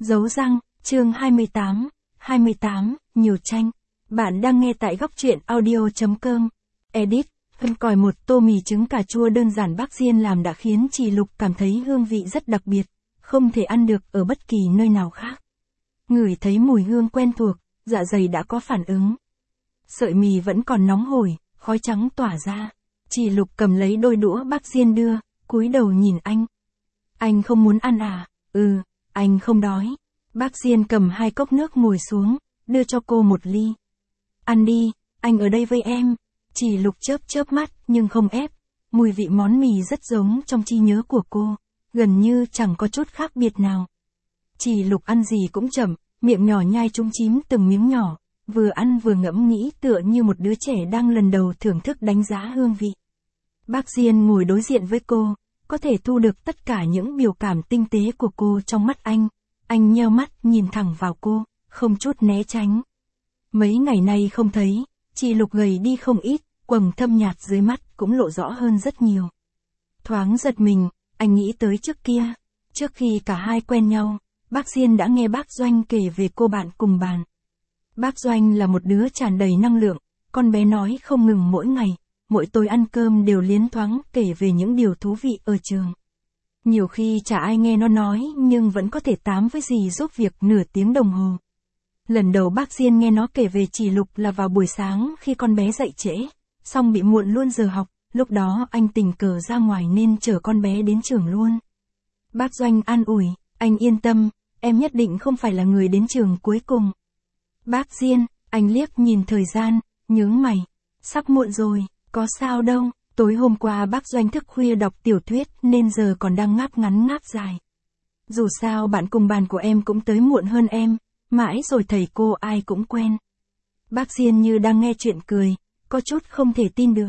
Dấu răng, chương 28, nhiều tranh. Bạn đang nghe tại góc truyện audio.com. Edit, phân còi một tô mì trứng cà chua đơn giản bác Diên làm đã khiến chị Lục cảm thấy hương vị rất đặc biệt, không thể ăn được ở bất kỳ nơi nào khác. Ngửi thấy mùi hương quen thuộc, dạ dày đã có phản ứng. Sợi mì vẫn còn nóng hổi, khói trắng tỏa ra. Chị Lục cầm lấy đôi đũa bác Diên đưa, cúi đầu nhìn anh. Anh không muốn ăn à? Anh không đói. Bác Diên cầm 2 cốc nước ngồi xuống, đưa cho cô 1 ly. Ăn đi, anh ở đây với em. Chị Lục chớp mắt nhưng không ép. Mùi vị món mì rất giống trong trí nhớ của cô, gần như chẳng có chút khác biệt nào. Chị Lục ăn gì cũng chậm, miệng nhỏ nhai trúng chím từng miếng nhỏ, vừa ăn vừa ngẫm nghĩ tựa như một đứa trẻ đang lần đầu thưởng thức đánh giá hương vị. Bác Diên ngồi đối diện với cô, có thể thu được tất cả những biểu cảm tinh tế của cô trong mắt anh. Anh nheo mắt nhìn thẳng vào cô, không chút né tránh. Mấy ngày nay không thấy, chị Lục gầy đi không ít, quầng thâm nhạt dưới mắt cũng lộ rõ hơn rất nhiều. Thoáng giật mình, anh nghĩ tới trước kia. Trước khi cả hai quen nhau, bác Diên đã nghe bác Doanh kể về cô bạn cùng bàn. Bác Doanh là một đứa tràn đầy năng lượng, con bé nói không ngừng mỗi ngày, mỗi tối ăn cơm đều liến thoáng kể về những điều thú vị ở trường. Nhiều khi chả ai nghe nó nói nhưng vẫn có thể tám với dì giúp việc nửa tiếng đồng hồ. Lần đầu bác Diên nghe nó kể về chị Lục là vào buổi sáng khi con bé dậy trễ, xong bị muộn luôn giờ học, lúc đó anh tình cờ ra ngoài nên chở con bé đến trường luôn. Bác Doanh an ủi, anh yên tâm, em nhất định không phải là người đến trường cuối cùng. Bác Diên, anh liếc nhìn thời gian, nhướng mày, sắp muộn rồi, có sao đâu. Tối hôm qua bác Doanh thức khuya đọc tiểu thuyết nên giờ còn đang ngáp ngắn ngáp dài. Dù sao bạn cùng bàn của em cũng tới muộn hơn em, mãi rồi thầy cô ai cũng quen. Bác Diên như đang nghe chuyện cười, có chút không thể tin được.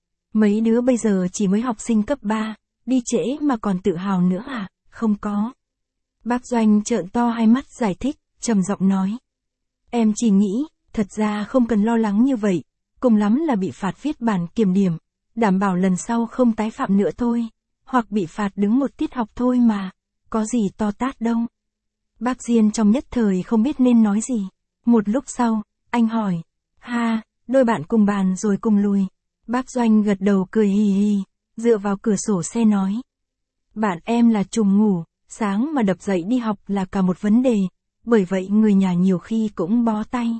Mấy đứa bây giờ chỉ mới học sinh cấp 3, đi trễ mà còn tự hào nữa à? Không có. Bác Doanh trợn to hai mắt giải thích, trầm giọng nói. Em chỉ nghĩ, thật ra không cần lo lắng như vậy, cùng lắm là bị phạt viết bản kiểm điểm. Đảm bảo lần sau không tái phạm nữa thôi, hoặc bị phạt đứng một tiết học thôi mà, có gì to tát đâu. Bác Diên trong nhất thời không biết nên nói gì. Một lúc sau, anh hỏi, đôi bạn cùng bàn rồi cùng lùi. Bác Doanh gật đầu cười hì hì, dựa vào cửa sổ xe nói. Bạn em là trùng ngủ, sáng mà đập dậy đi học là cả một vấn đề, bởi vậy người nhà nhiều khi cũng bó tay.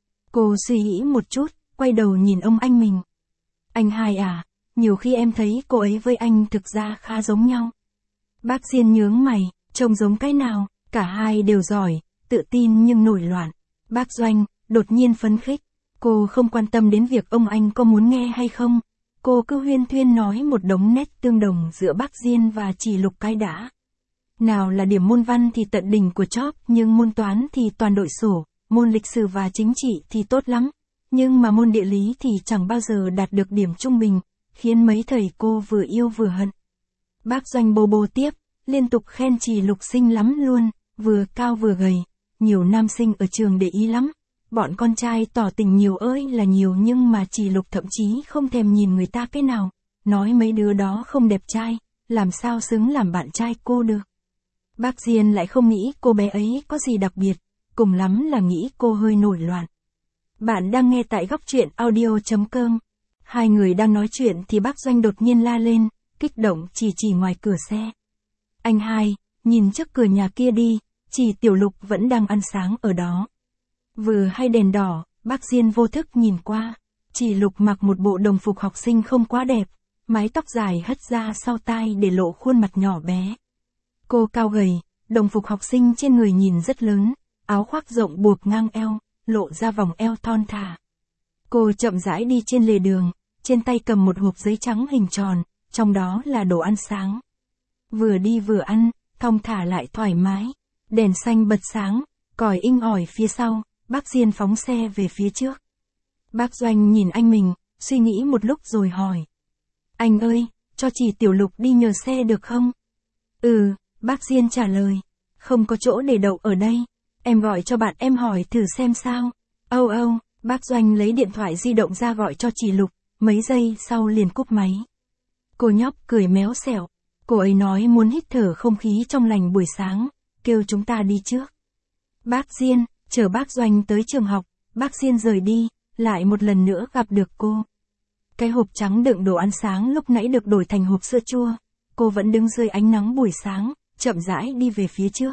Cô suy nghĩ một chút, quay đầu nhìn ông anh mình. Anh hai à, nhiều khi em thấy cô ấy với anh thực ra khá giống nhau. Bác Diên nhướng mày, trông giống cái nào, cả hai đều giỏi, tự tin nhưng nổi loạn. Bác Doanh, đột nhiên phấn khích, cô không quan tâm đến việc ông anh có muốn nghe hay không. Cô cứ huyên thuyên nói một đống nét tương đồng giữa bác Diên và chị Lục cái đã. Nào là điểm môn văn thì tận đỉnh của chóp, nhưng môn toán thì toàn đội sổ, môn lịch sử và chính trị thì tốt lắm. Nhưng mà môn địa lý thì chẳng bao giờ đạt được điểm trung bình, khiến mấy thầy cô vừa yêu vừa hận. Bác Doanh bô tiếp, liên tục khen chị Lục xinh lắm luôn, vừa cao vừa gầy, nhiều nam sinh ở trường để ý lắm. Bọn con trai tỏ tình nhiều ơi là nhiều nhưng mà chị Lục thậm chí không thèm nhìn người ta cái nào, nói mấy đứa đó không đẹp trai, làm sao xứng làm bạn trai cô được. Bác Diên lại không nghĩ cô bé ấy có gì đặc biệt, cùng lắm là nghĩ cô hơi nổi loạn. Bạn đang nghe tại góc truyện audio.com. Hai người đang nói chuyện thì bác Doanh đột nhiên la lên, kích động chỉ ngoài cửa xe. Anh hai, nhìn trước cửa nhà kia đi, chị Tiểu Lục vẫn đang ăn sáng ở đó. Vừa hay đèn đỏ, bác Diên vô thức nhìn qua. Chị Lục mặc một bộ đồng phục học sinh không quá đẹp, mái tóc dài hất ra sau tai để lộ khuôn mặt nhỏ bé. Cô cao gầy, đồng phục học sinh trên người nhìn rất lớn, áo khoác rộng buộc ngang eo, lộ ra vòng eo thon thả. Cô chậm rãi đi trên lề đường, trên tay cầm một hộp giấy trắng hình tròn, trong đó là đồ ăn sáng. Vừa đi vừa ăn, thong thả lại thoải mái. Đèn xanh bật sáng, còi inh ỏi phía sau, bác Diên phóng xe về phía trước. Bác Doanh nhìn anh mình, suy nghĩ một lúc rồi hỏi. Anh ơi, cho chị Tiểu Lục đi nhờ xe được không? Bác Diên trả lời. Không có chỗ để đậu ở đây. Em gọi cho bạn em hỏi thử xem sao. Bác Doanh lấy điện thoại di động ra gọi cho chị Lục, mấy giây sau liền cúp máy. Cô nhóc cười méo xẻo. Cô ấy nói muốn hít thở không khí trong lành buổi sáng, kêu chúng ta đi trước. Bác Diên, chở bác Doanh tới trường học, bác Diên rời đi, lại một lần nữa gặp được cô. Cái hộp trắng đựng đồ ăn sáng lúc nãy được đổi thành hộp sữa chua. Cô vẫn đứng dưới ánh nắng buổi sáng, chậm rãi đi về phía trước.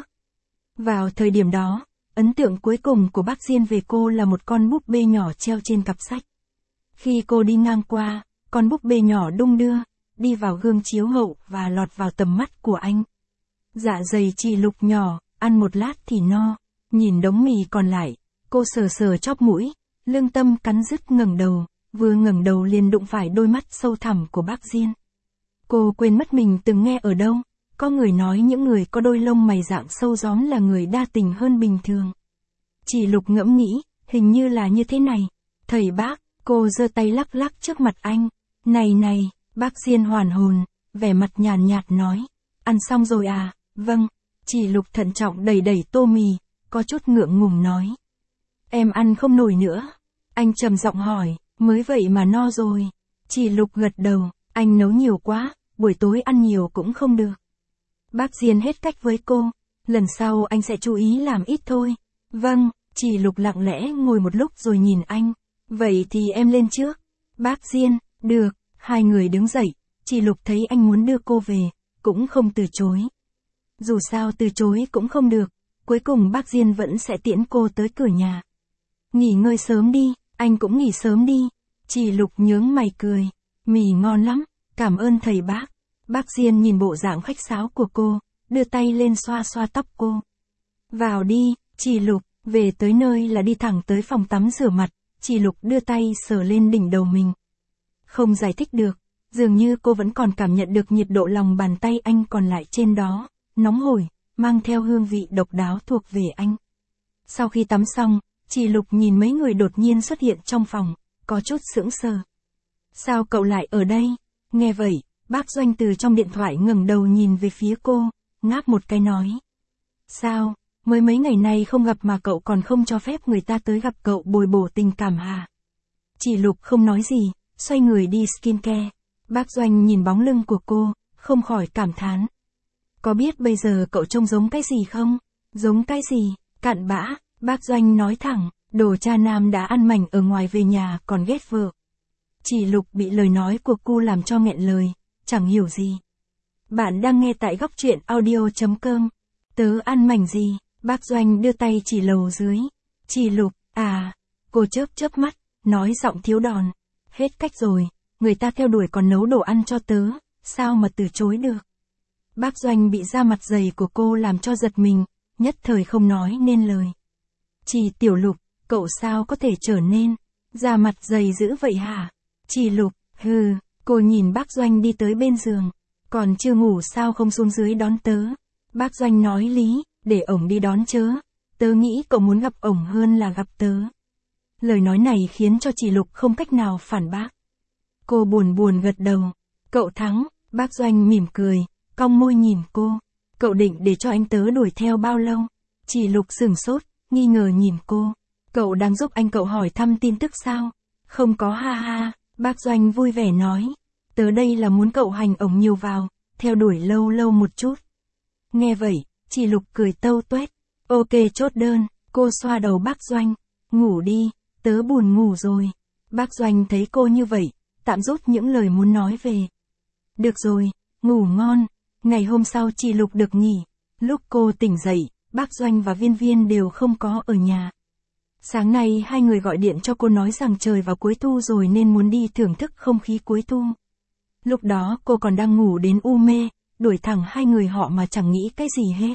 Vào thời điểm đó, ấn tượng cuối cùng của bác Diên về cô là một con búp bê nhỏ treo trên cặp sách. Khi cô đi ngang qua, con búp bê nhỏ đung đưa, đi vào gương chiếu hậu và lọt vào tầm mắt của anh. Dạ dày Chị Lục nhỏ, ăn một lát thì no, nhìn đống mì còn lại, cô sờ sờ chóp mũi, lương tâm cắn rứt ngẩng đầu, vừa ngẩng đầu liền đụng phải đôi mắt sâu thẳm của bác Diên. Cô quên mất mình từng nghe ở đâu, có người nói những người có đôi lông mày dạng sâu gióm là người đa tình hơn bình thường. Chị Lục ngẫm nghĩ, hình như là như thế này. Thầy bác, cô giơ tay lắc lắc trước mặt anh. Này, bác Diên hoàn hồn, vẻ mặt nhàn nhạt nói. Ăn xong rồi à? Vâng. Chị Lục thận trọng đẩy tô mì, có chút ngượng ngùng nói. Em ăn không nổi nữa. Anh trầm giọng hỏi, mới vậy mà no rồi. Chị Lục gật đầu, anh nấu nhiều quá, buổi tối ăn nhiều cũng không được. Bác Diên hết cách với cô, lần sau anh sẽ chú ý làm ít thôi. Vâng, Chị Lục lặng lẽ ngồi một lúc rồi nhìn anh. Vậy thì em lên trước. Bác Diên, được, hai người đứng dậy, Chị Lục thấy anh muốn đưa cô về, cũng không từ chối. Dù sao từ chối cũng không được, cuối cùng bác Diên vẫn sẽ tiễn cô tới cửa nhà. Nghỉ ngơi sớm đi, anh cũng nghỉ sớm đi. Chị Lục nhướng mày cười, mì ngon lắm, cảm ơn thầy bác. Bác Diên nhìn bộ dạng khách sáo của cô, đưa tay lên xoa xoa tóc cô. Vào đi, Chị Lục, về tới nơi là đi thẳng tới phòng tắm rửa mặt, Chị Lục đưa tay sờ lên đỉnh đầu mình. Không giải thích được, dường như cô vẫn còn cảm nhận được nhiệt độ lòng bàn tay anh còn lại trên đó, nóng hổi, mang theo hương vị độc đáo thuộc về anh. Sau khi tắm xong, Chị Lục nhìn mấy người đột nhiên xuất hiện trong phòng, có chút sững sờ. Sao cậu lại ở đây? Nghe vậy, bác Doanh từ trong điện thoại ngẩng đầu nhìn về phía cô, ngáp một cái nói. Sao, mới mấy ngày nay không gặp mà cậu còn không cho phép người ta tới gặp cậu bồi bổ tình cảm hả? Chị Lục không nói gì, xoay người đi skincare. Bác Doanh nhìn bóng lưng của cô, không khỏi cảm thán. Có biết bây giờ cậu trông giống cái gì không? Giống cái gì? Cặn bã, bác Doanh nói thẳng, đồ cha nam đã ăn mảnh ở ngoài về nhà còn ghét vợ. Chị Lục bị lời nói của cô làm cho nghẹn lời, chẳng hiểu gì. Bạn đang nghe tại góc truyện audio.com. Tớ ăn mảnh gì? Bác Doanh đưa tay chỉ lầu dưới. Chị Lục, à, cô chớp mắt, nói giọng thiếu đòn. Hết cách rồi, người ta theo đuổi còn nấu đồ ăn cho tớ, sao mà từ chối được. Bác Doanh bị da mặt dày của cô làm cho giật mình, nhất thời không nói nên lời. Chị Tiểu Lục, cậu sao có thể trở nên da mặt dày dữ vậy hả? Chị Lục, hừ, cô nhìn bác Doanh đi tới bên giường. Còn chưa ngủ sao không xuống dưới đón tớ? Bác Doanh nói lý, để ổng đi đón chớ. Tớ nghĩ cậu muốn gặp ổng hơn là gặp tớ. Lời nói này khiến cho chị Lục không cách nào phản bác. Cô buồn gật đầu. Cậu thắng, bác Doanh mỉm cười, cong môi nhìn cô. Cậu định để cho anh tớ đuổi theo bao lâu? Chị Lục sửng sốt, nghi ngờ nhìn cô. Cậu đang giúp anh cậu hỏi thăm tin tức sao? Không có ha ha, bác Doanh vui vẻ nói. Tớ đây là muốn cậu hành ổng nhiều vào, theo đuổi lâu một chút. Nghe vậy, chị Lục cười tâu tuét. Ok chốt đơn, cô xoa đầu bác Doanh. Ngủ đi, tớ buồn ngủ rồi. Bác Doanh thấy cô như vậy, tạm rút những lời muốn nói về. Được rồi, ngủ ngon. Ngày hôm sau chị Lục được nghỉ. Lúc cô tỉnh dậy, bác Doanh và Viên Viên đều không có ở nhà. Sáng nay hai người gọi điện cho cô nói rằng trời vào cuối thu rồi nên muốn đi thưởng thức không khí cuối thu. Lúc đó cô còn đang ngủ đến u mê, đuổi thẳng hai người họ mà chẳng nghĩ cái gì hết.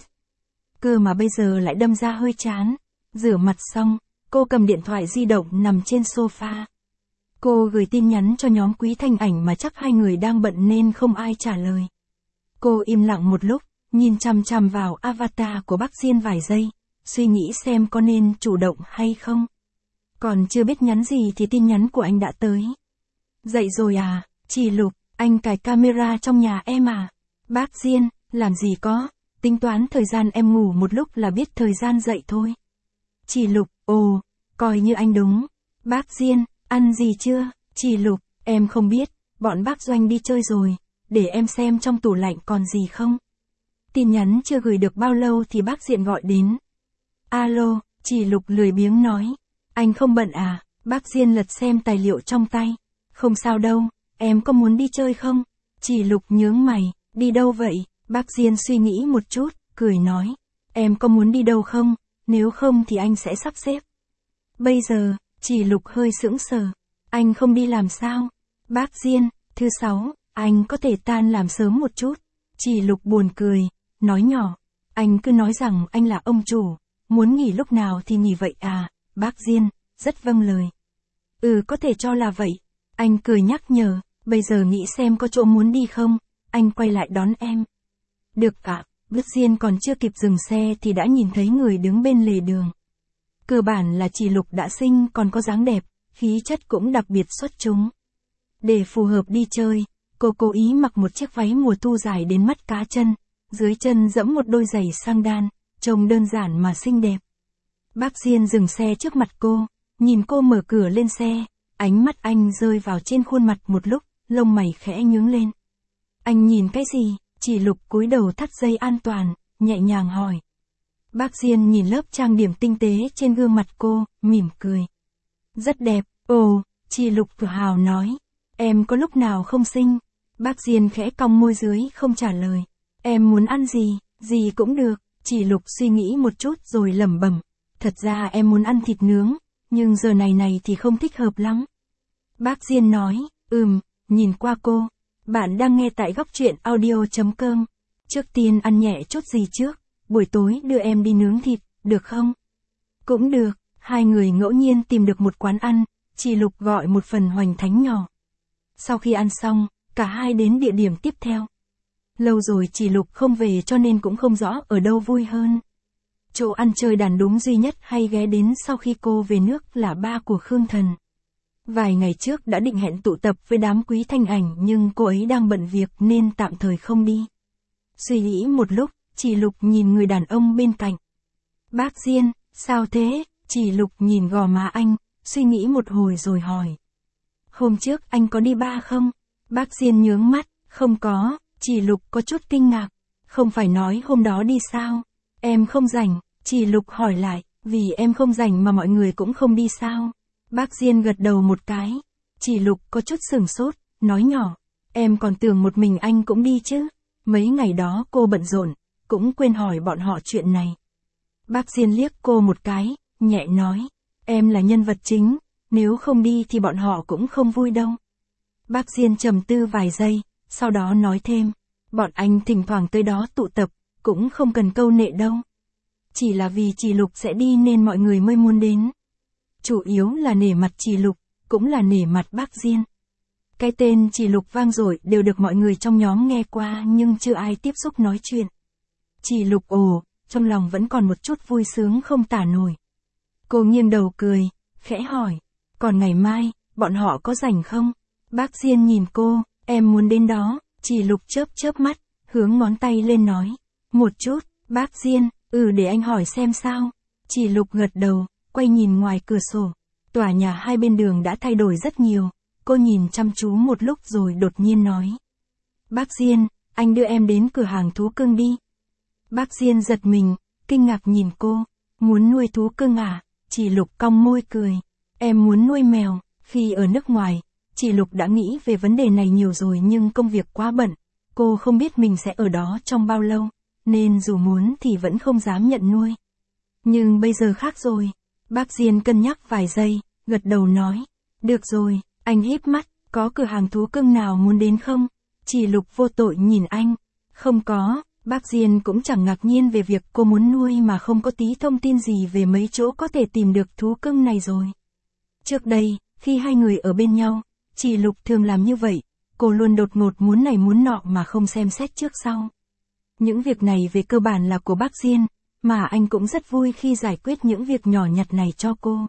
Cơ mà bây giờ lại đâm ra hơi chán. Rửa mặt xong, cô cầm điện thoại di động nằm trên sofa. Cô gửi tin nhắn cho nhóm Quý Thanh Ảnh mà chắc hai người đang bận nên không ai trả lời. Cô im lặng một lúc, nhìn chằm chằm vào avatar của bác Diên vài giây, suy nghĩ xem có nên chủ động hay không. Còn chưa biết nhắn gì thì tin nhắn của anh đã tới. Dậy rồi à, chị Lục, anh cài camera trong nhà em à? Bác Diên, làm gì có, tính toán thời gian em ngủ một lúc là biết thời gian dậy thôi. Chị Lục, ồ, coi như anh đúng. Bác Diên, ăn gì chưa? Chị Lục, em không biết, bọn bác Doanh đi chơi rồi, để em xem trong tủ lạnh còn gì không. Tin nhắn chưa gửi được bao lâu thì bác Diện gọi đến. Alo, chị Lục lười biếng nói. Anh không bận à? Bác Diên lật xem tài liệu trong tay. Không sao đâu, em có muốn đi chơi không? Chị Lục nhướng mày, đi đâu vậy? Bác Diên suy nghĩ một chút, cười nói. Em có muốn đi đâu không? Nếu không thì anh sẽ sắp xếp. Bây giờ, chị Lục hơi sững sờ. Anh không đi làm sao? Bác Diên, thứ 6, anh có thể tan làm sớm một chút. Chị Lục buồn cười, nói nhỏ. Anh cứ nói rằng anh là ông chủ, muốn nghỉ lúc nào thì nghỉ vậy à? Bác Diên, rất vâng lời. Có thể cho là vậy. Anh cười nhắc nhở, bây giờ nghĩ xem có chỗ muốn đi không, anh quay lại đón em. Được ạ, Bác Diên còn chưa kịp dừng xe thì đã nhìn thấy người đứng bên lề đường. Cơ bản là chị Lục đã xinh còn có dáng đẹp, khí chất cũng đặc biệt xuất chúng. Để phù hợp đi chơi, cô cố ý mặc một chiếc váy mùa thu dài đến mắt cá chân, dưới chân dẫm một đôi giày sang đan, trông đơn giản mà xinh đẹp. Bác Diên dừng xe trước mặt cô, nhìn cô mở cửa lên xe, ánh mắt anh rơi vào trên khuôn mặt một lúc, lông mày khẽ nhướng lên. Anh nhìn cái gì? Chị Lục cúi đầu thắt dây an toàn, nhẹ nhàng hỏi. Bác Diên nhìn lớp trang điểm tinh tế trên gương mặt cô, mỉm cười. Rất đẹp, chị Lục tự hào nói. Em có lúc nào không xinh? Bác Diên khẽ cong môi dưới không trả lời. Em muốn ăn gì cũng được. Chị Lục suy nghĩ một chút rồi lẩm bẩm. Thật ra em muốn ăn thịt nướng, nhưng giờ này thì không thích hợp lắm. Bác Diên nói, nhìn qua cô. Bạn đang nghe tại góc truyện audio.com. Trước tiên ăn nhẹ chút gì trước, buổi tối đưa em đi nướng thịt, được không? Cũng được, hai người ngẫu nhiên tìm được một quán ăn, chị Lục gọi một phần hoành thánh nhỏ. Sau khi ăn xong, cả hai đến địa điểm tiếp theo. Lâu rồi chị Lục không về cho nên cũng không rõ ở đâu vui hơn. Chỗ ăn chơi đàn đúng duy nhất hay ghé đến sau khi cô về nước là ba của Khương Thần. Vài ngày trước đã định hẹn tụ tập với đám Quý Thanh Ảnh nhưng cô ấy đang bận việc nên tạm thời không đi. Suy nghĩ một lúc, chị Lục nhìn người đàn ông bên cạnh. Bác Diên, sao thế? Chị Lục nhìn gò má anh, suy nghĩ một hồi rồi hỏi. Hôm trước anh có đi bar không? Bác Diên nhướng mắt, không có. Chị Lục có chút kinh ngạc. Không phải nói hôm đó đi sao? Em không rảnh. Chị Lục hỏi lại, vì em không rảnh mà mọi người cũng không đi sao? Bác Diên gật đầu một cái. Chị Lục có chút sửng sốt, nói nhỏ. Em còn tưởng một mình anh cũng đi chứ. Mấy ngày đó cô bận rộn, cũng quên hỏi bọn họ chuyện này. Bác Diên liếc cô một cái, nhẹ nói. Em là nhân vật chính, nếu không đi thì bọn họ cũng không vui đâu. Bác Diên trầm tư vài giây, sau đó nói thêm. Bọn anh thỉnh thoảng tới đó tụ tập, cũng không cần câu nệ đâu. Chỉ là vì chị Lục sẽ đi nên mọi người mới muốn đến. Chủ yếu là nể mặt chị Lục, cũng là nể mặt bác Diên. Cái tên chị Lục vang dội đều được mọi người trong nhóm nghe qua nhưng chưa ai tiếp xúc nói chuyện. Chị Lục trong lòng vẫn còn một chút vui sướng không tả nổi. Cô nghiêng đầu cười, khẽ hỏi. Còn ngày mai, bọn họ có rảnh không? Bác Diên nhìn cô, em muốn đến đó. Chị Lục chớp mắt, hướng ngón tay lên nói. Một chút, bác Diên, để anh hỏi xem sao. Chị Lục gật đầu, quay nhìn ngoài cửa sổ. Tòa nhà hai bên đường đã thay đổi rất nhiều. Cô nhìn chăm chú một lúc rồi đột nhiên nói. Bác Diên, anh đưa em đến cửa hàng thú cưng đi. Bác Diên giật mình, kinh ngạc nhìn cô. Muốn nuôi thú cưng à? Chị Lục cong môi cười. Em muốn nuôi mèo. Khi ở nước ngoài, chị Lục đã nghĩ về vấn đề này nhiều rồi nhưng công việc quá bận. Cô không biết mình sẽ ở đó trong bao lâu, nên dù muốn thì vẫn không dám nhận nuôi. Nhưng bây giờ khác rồi. Bác Diên cân nhắc vài giây, gật đầu nói. Được rồi, anh híp mắt, có cửa hàng thú cưng nào muốn đến không? Chị Lục vô tội nhìn anh. Không có, bác Diên cũng chẳng ngạc nhiên về việc cô muốn nuôi mà không có tí thông tin gì về mấy chỗ có thể tìm được thú cưng này rồi. Trước đây, khi hai người ở bên nhau, chị Lục thường làm như vậy, cô luôn đột ngột muốn này muốn nọ mà không xem xét trước sau. Những việc này về cơ bản là của bác Diên, mà anh cũng rất vui khi giải quyết những việc nhỏ nhặt này cho cô.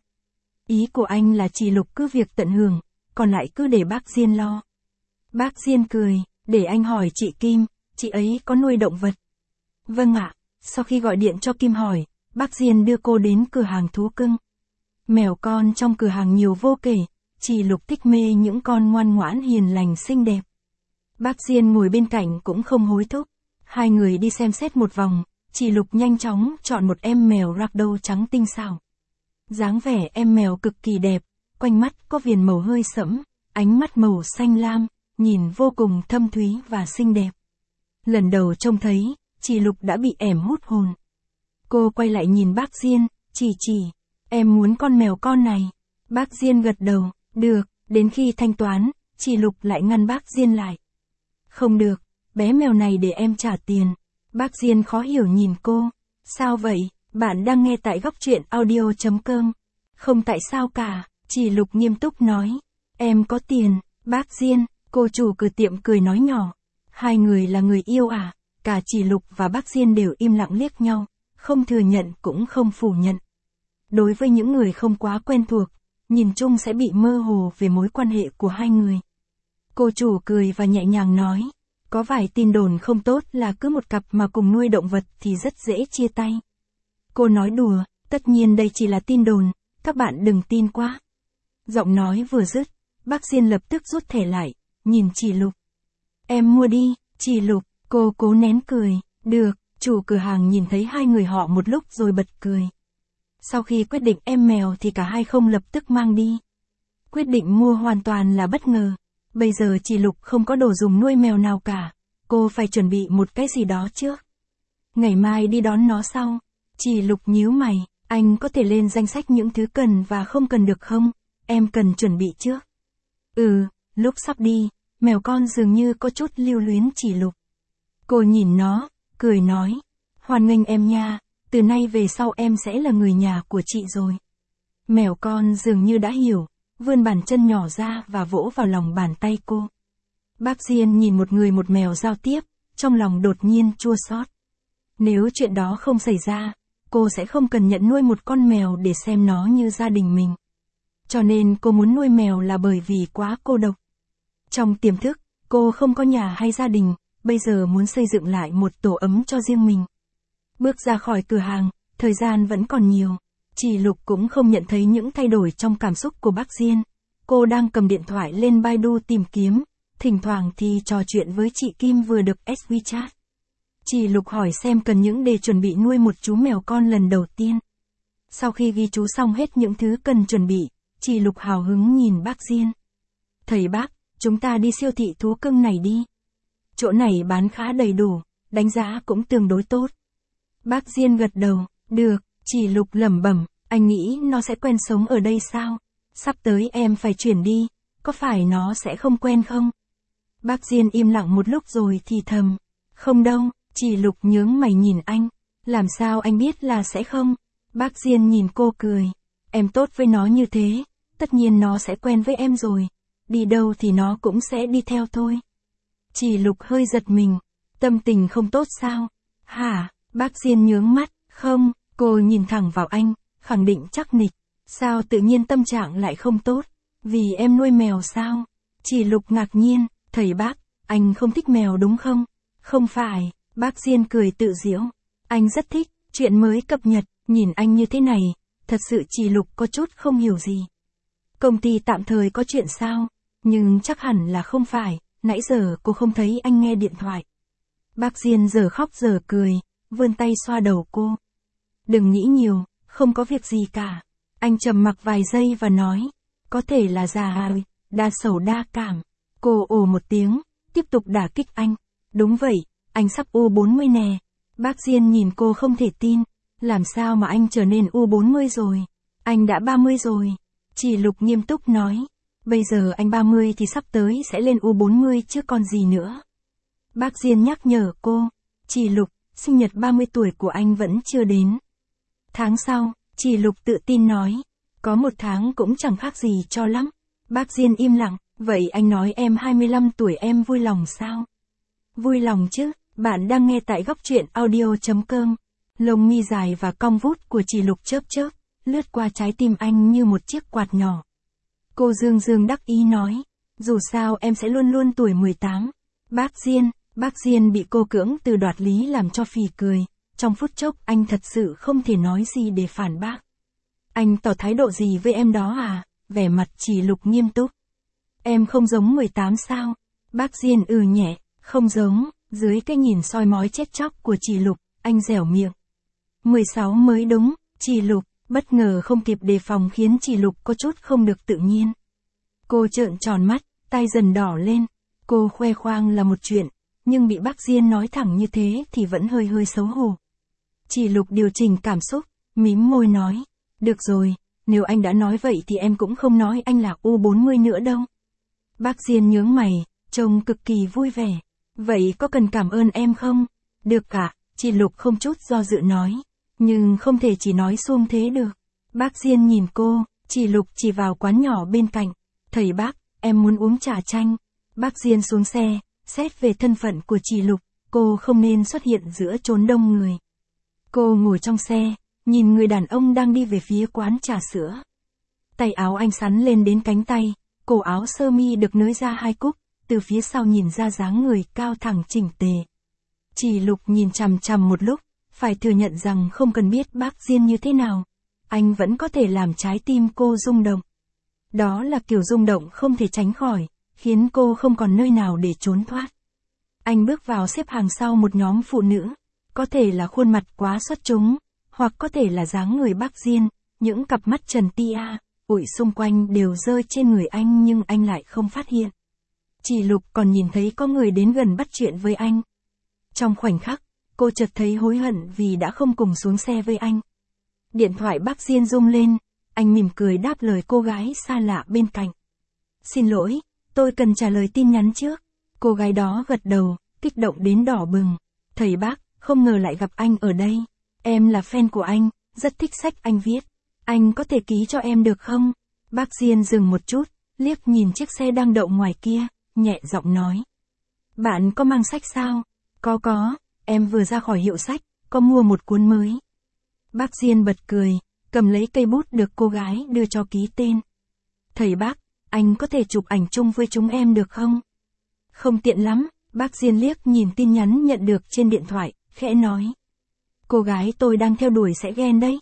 Ý của anh là chị Lục cứ việc tận hưởng, còn lại cứ để bác Diên lo. Bác Diên cười, để anh hỏi chị Kim, chị ấy có nuôi động vật? Vâng ạ, sau khi gọi điện cho Kim hỏi, bác Diên đưa cô đến cửa hàng thú cưng. Mèo con trong cửa hàng nhiều vô kể, chị Lục thích mê những con ngoan ngoãn hiền lành xinh đẹp. Bác Diên ngồi bên cạnh cũng không hối thúc. Hai người đi xem xét một vòng, Chị Lục nhanh chóng chọn một em mèo ragdoll trắng tinh xảo. Dáng vẻ em mèo cực kỳ đẹp, quanh mắt có viền màu hơi sẫm, ánh mắt màu xanh lam, nhìn vô cùng thâm thúy và xinh đẹp. Lần đầu trông thấy, chị Lục đã bị ẻm hút hồn. Cô quay lại nhìn bác Diên, chỉ, em muốn con mèo con này. Bác Diên gật đầu, được, đến khi thanh toán, chị Lục lại ngăn bác Diên lại. Không được, bé mèo này để em trả tiền. Bác Diên khó hiểu nhìn cô. Sao vậy, bạn đang nghe tại góc truyện audio.com. Không tại sao cả, chị Lục nghiêm túc nói. Em có tiền, bác Diên, cô chủ cửa tiệm cười nói nhỏ. Hai người là người yêu à? Cả chị Lục và bác Diên đều im lặng liếc nhau, không thừa nhận cũng không phủ nhận. Đối với những người không quá quen thuộc, nhìn chung sẽ bị mơ hồ về mối quan hệ của hai người. Cô chủ cười và nhẹ nhàng nói. Có vài tin đồn không tốt là cứ một cặp mà cùng nuôi động vật thì rất dễ chia tay. Cô nói đùa, tất nhiên đây chỉ là tin đồn, các bạn đừng tin quá. Giọng nói vừa dứt, bác Diên lập tức rút thẻ lại, nhìn chị Lục. Em mua đi, chị Lục, cô cố nén cười, được, chủ cửa hàng nhìn thấy hai người họ một lúc rồi bật cười. Sau khi quyết định em mèo thì cả hai không lập tức mang đi. Quyết định mua hoàn toàn là bất ngờ. Bây giờ chị Lục không có đồ dùng nuôi mèo nào cả, cô phải chuẩn bị một cái gì đó trước. Ngày mai đi đón nó sau. Chị Lục nhíu mày, anh có thể lên danh sách những thứ cần và không cần được không? Em cần chuẩn bị trước. Lúc sắp đi, mèo con dường như có chút lưu luyến chị Lục. Cô nhìn nó, cười nói, hoan nghênh em nha, từ nay về sau em sẽ là người nhà của chị rồi. Mèo con dường như đã hiểu, vươn bàn chân nhỏ ra và vỗ vào lòng bàn tay cô. Bác Diên nhìn một người một mèo giao tiếp, trong lòng đột nhiên chua xót. Nếu chuyện đó không xảy ra, cô sẽ không cần nhận nuôi một con mèo để xem nó như gia đình mình. Cho nên cô muốn nuôi mèo là bởi vì quá cô độc. Trong tiềm thức, cô không có nhà hay gia đình, bây giờ muốn xây dựng lại một tổ ấm cho riêng mình. Bước ra khỏi cửa hàng, thời gian vẫn còn nhiều. Chị Lục cũng không nhận thấy những thay đổi trong cảm xúc của bác Diên. Cô đang cầm điện thoại lên Baidu tìm kiếm, thỉnh thoảng thì trò chuyện với chị Kim vừa được add WeChat. Chị Lục hỏi xem cần những để chuẩn bị nuôi một chú mèo con lần đầu tiên. Sau khi ghi chú xong hết những thứ cần chuẩn bị, chị Lục hào hứng nhìn bác Diên. Thầy bác, chúng ta đi siêu thị thú cưng này đi. Chỗ này bán khá đầy đủ, đánh giá cũng tương đối tốt. Bác Diên gật đầu, được. Chị Lục lẩm bẩm, anh nghĩ nó sẽ quen sống ở đây sao? Sắp tới em phải chuyển đi, có phải nó sẽ không quen không? Bác Diên im lặng một lúc rồi thì thầm. Không đâu, chị Lục nhướng mày nhìn anh. Làm sao anh biết là sẽ không? Bác Diên nhìn cô cười. Em tốt với nó như thế, tất nhiên nó sẽ quen với em rồi. Đi đâu thì nó cũng sẽ đi theo thôi. Chị Lục hơi giật mình. Tâm tình không tốt sao? Hả? Bác Diên nhướng mắt. Không. Cô nhìn thẳng vào anh, khẳng định chắc nịch. Sao tự nhiên tâm trạng lại không tốt? Vì em nuôi mèo sao? Chị Lục ngạc nhiên, thầy bác, anh không thích mèo đúng không? Không phải, bác Diên cười tự giễu. Anh rất thích, chuyện mới cập nhật, nhìn anh như thế này, thật sự chị Lục có chút không hiểu gì. Công ty tạm thời có chuyện sao? Nhưng chắc hẳn là không phải, nãy giờ cô không thấy anh nghe điện thoại. Bác Diên giờ khóc giờ cười, vươn tay xoa đầu cô. Đừng nghĩ nhiều, không có việc gì cả. Anh trầm mặc vài giây và nói, có thể là già rồi, đa sầu đa cảm. Cô ồ một tiếng, tiếp tục đả kích anh. Đúng vậy, anh sắp U40 nè. Bác Diên nhìn cô không thể tin, làm sao mà anh trở nên U40 rồi? Anh đã 30 rồi. Chị Lục nghiêm túc nói, bây giờ anh 30 thì sắp tới sẽ lên U40 chứ còn gì nữa. Bác Diên nhắc nhở cô, chị Lục, sinh nhật 30 tuổi của anh vẫn chưa đến. Tháng sau, chị Lục tự tin nói, có một tháng cũng chẳng khác gì cho lắm. Bác Diên im lặng, vậy anh nói em 25 tuổi em vui lòng sao? Vui lòng chứ, bạn đang nghe tại góc truyện audio.com. Lông mi dài và cong vút của chị Lục chớp chớp, lướt qua trái tim anh như một chiếc quạt nhỏ. Cô dương dương đắc ý nói, dù sao em sẽ luôn luôn tuổi 18. Bác Diên bị cô cưỡng từ đoạt lý làm cho phì cười. Trong phút chốc anh thật sự không thể nói gì để phản bác. Anh tỏ thái độ gì với em đó à? Vẻ mặt chị Lục nghiêm túc. Em không giống 18 sao? Bác Diên nhẹ, không giống. Dưới cái nhìn soi mói chết chóc của chị Lục, anh dẻo miệng. 16 mới đúng, Chỉ Lục, bất ngờ không kịp đề phòng khiến Chỉ Lục có chút không được tự nhiên. Cô trợn tròn mắt, tai dần đỏ lên. Cô khoe khoang là một chuyện, nhưng bị bác Diên nói thẳng như thế thì vẫn hơi hơi xấu hổ. Chỉ Lục điều chỉnh cảm xúc, mím môi nói. Được rồi, nếu anh đã nói vậy thì em cũng không nói anh là U40 nữa đâu. Bác Diên nhướng mày, trông cực kỳ vui vẻ. Vậy có cần cảm ơn em không? Được cả, Chỉ Lục không chút do dự nói. Nhưng không thể chỉ nói suông thế được. Bác Diên nhìn cô, Chỉ Lục chỉ vào quán nhỏ bên cạnh. Thầy bác, em muốn uống trà chanh. Bác Diên xuống xe, xét về thân phận của Chỉ Lục, cô không nên xuất hiện giữa chốn đông người. Cô ngồi trong xe, nhìn người đàn ông đang đi về phía quán trà sữa. Tay áo anh sắn lên đến cánh tay, cổ áo sơ mi được nới ra 2 cúc, từ phía sau nhìn ra dáng người cao thẳng chỉnh tề. Chỉ Lục nhìn chằm chằm một lúc, phải thừa nhận rằng không cần biết bác Diên như thế nào, anh vẫn có thể làm trái tim cô rung động. Đó là kiểu rung động không thể tránh khỏi, khiến cô không còn nơi nào để trốn thoát. Anh bước vào xếp hàng sau một nhóm phụ nữ, có thể là khuôn mặt quá xuất chúng, hoặc có thể là dáng người bác Diên, những cặp mắt trần tia, ủi xung quanh đều rơi trên người anh nhưng anh lại không phát hiện. Chỉ Lục còn nhìn thấy có người đến gần bắt chuyện với anh. Trong khoảnh khắc, cô chợt thấy hối hận vì đã không cùng xuống xe với anh. Điện thoại bác Diên rung lên, anh mỉm cười đáp lời cô gái xa lạ bên cạnh. Xin lỗi, tôi cần trả lời tin nhắn trước. Cô gái đó gật đầu, kích động đến đỏ bừng. Thầy bác, không ngờ lại gặp anh ở đây. Em là fan của anh, rất thích sách anh viết. Anh có thể ký cho em được không? Bác Diên dừng một chút, liếc nhìn chiếc xe đang đậu ngoài kia, nhẹ giọng nói. Bạn có mang sách sao? Có, em vừa ra khỏi hiệu sách, có mua một cuốn mới. Bác Diên bật cười, cầm lấy cây bút được cô gái đưa cho ký tên. Thầy bác, anh có thể chụp ảnh chung với chúng em được không? Không tiện lắm, bác Diên liếc nhìn tin nhắn nhận được trên điện thoại, khẽ nói. Cô gái tôi đang theo đuổi sẽ ghen đấy.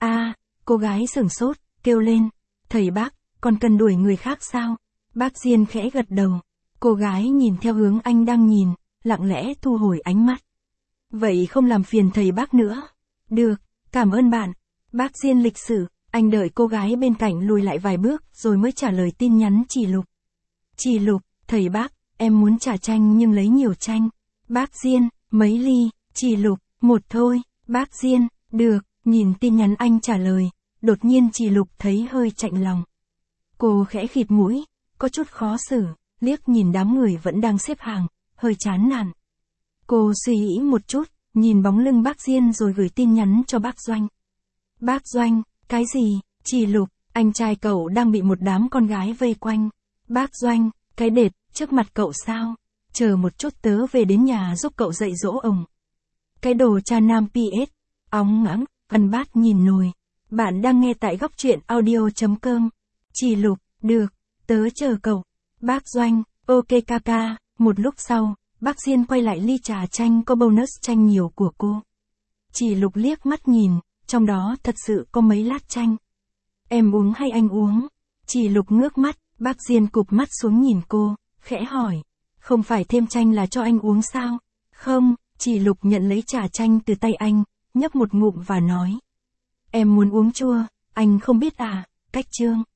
Cô gái sửng sốt, kêu lên. Thầy bác, còn cần đuổi người khác sao? Bác Diên khẽ gật đầu. Cô gái nhìn theo hướng anh đang nhìn, lặng lẽ thu hồi ánh mắt. Vậy không làm phiền thầy bác nữa. Được, cảm ơn bạn. Bác Diên lịch sự, anh đợi cô gái bên cạnh lùi lại vài bước rồi mới trả lời tin nhắn Chỉ Lục. Chỉ Lục, thầy bác, em muốn trà chanh nhưng lấy nhiều chanh. Bác Diên, mấy ly? Chỉ Lục, một thôi. Bác Diên, được, nhìn tin nhắn anh trả lời, đột nhiên Chỉ Lục thấy hơi chạnh lòng. Cô khẽ khịt mũi, có chút khó xử, liếc nhìn đám người vẫn đang xếp hàng, hơi chán nản. Cô suy nghĩ một chút, nhìn bóng lưng bác Diên rồi gửi tin nhắn cho bác Doanh. Bác Doanh, cái gì? Chỉ Lục, anh trai cậu đang bị một đám con gái vây quanh. Bác Doanh, cái đệt, trước mặt cậu sao? Chờ một chút tớ về đến nhà giúp cậu dạy dỗ ông. Cái đồ cha nam PS, óng ngãng, ăn bát nhìn nồi. Bạn đang nghe tại góc truyện audio.com. Chỉ Lục, được, tớ chờ cậu. Bác Doanh, ok kaka. Một lúc sau, bác Diên quay lại ly trà chanh có bonus chanh nhiều của cô. Chỉ Lục liếc mắt nhìn, trong đó thật sự có mấy lát chanh. Em uống hay anh uống? Chỉ Lục ngước mắt, bác Diên cụp mắt xuống nhìn cô, khẽ hỏi. Không phải thêm chanh là cho anh uống sao? Không, Chỉ Lục nhận lấy trà chanh từ tay anh, nhấp một ngụm và nói. Em muốn uống chua, anh không biết à, cách chương.